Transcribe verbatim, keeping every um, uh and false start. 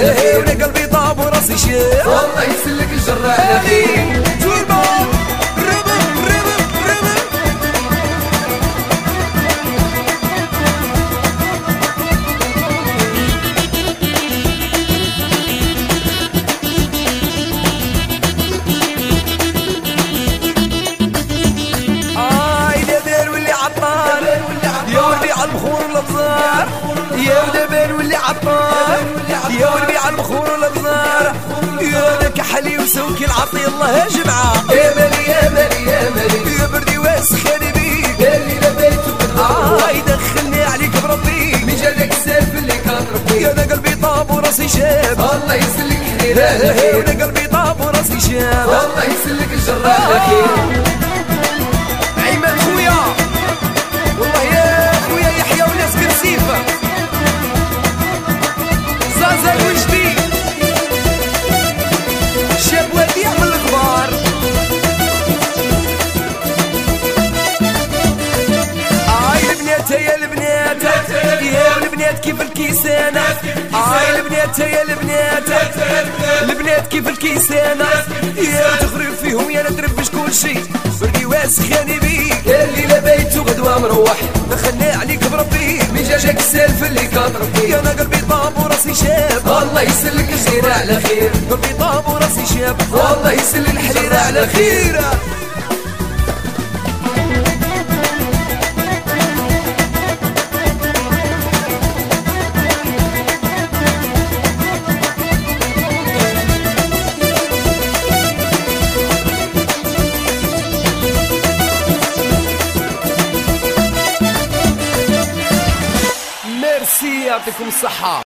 على خير. وانا قلبي طاب وراسي شاب والله يسلك الجر على خير. يا ودبان واللي عطار يا ولبي على البخور والابزار يا ذاك حلي وسوكي العطي الله يا جمعه. يا مالي يا مالي يا مالي يا بردي واسخاني بيك اللي لبيته بالنار آه يدخلني عليك بربي من جالك السيف اللي كان ربي. يا انا قلبي طاب وراسي شاب الله يسلك خير على خير. وانا قلبي طاب وراسي شاب الله يسلك الجر على خير. عماد خويا والله يا خويا يحيى وناس كرسيفه زازا الوجدي شاب وديع من الكبار. آي البنات يا البنات يا البنات كيف الكيسانة. آي البنات يا البنات البنات كيف الكيسانة يا تخرب فيهم يا نتربش كل شي بردي واسخاني بيك اللي لبيته غدوة مروح دخلنا عليك بربي من جاجك السيف اللي كان ربي. يا انا قلبي طاب وراسي شاب الله يسلك الخير على خير. قلبي طاب وراسي شاب والله يسلك الحريرة على خيرة. ميرسي يعطيكم الصحة.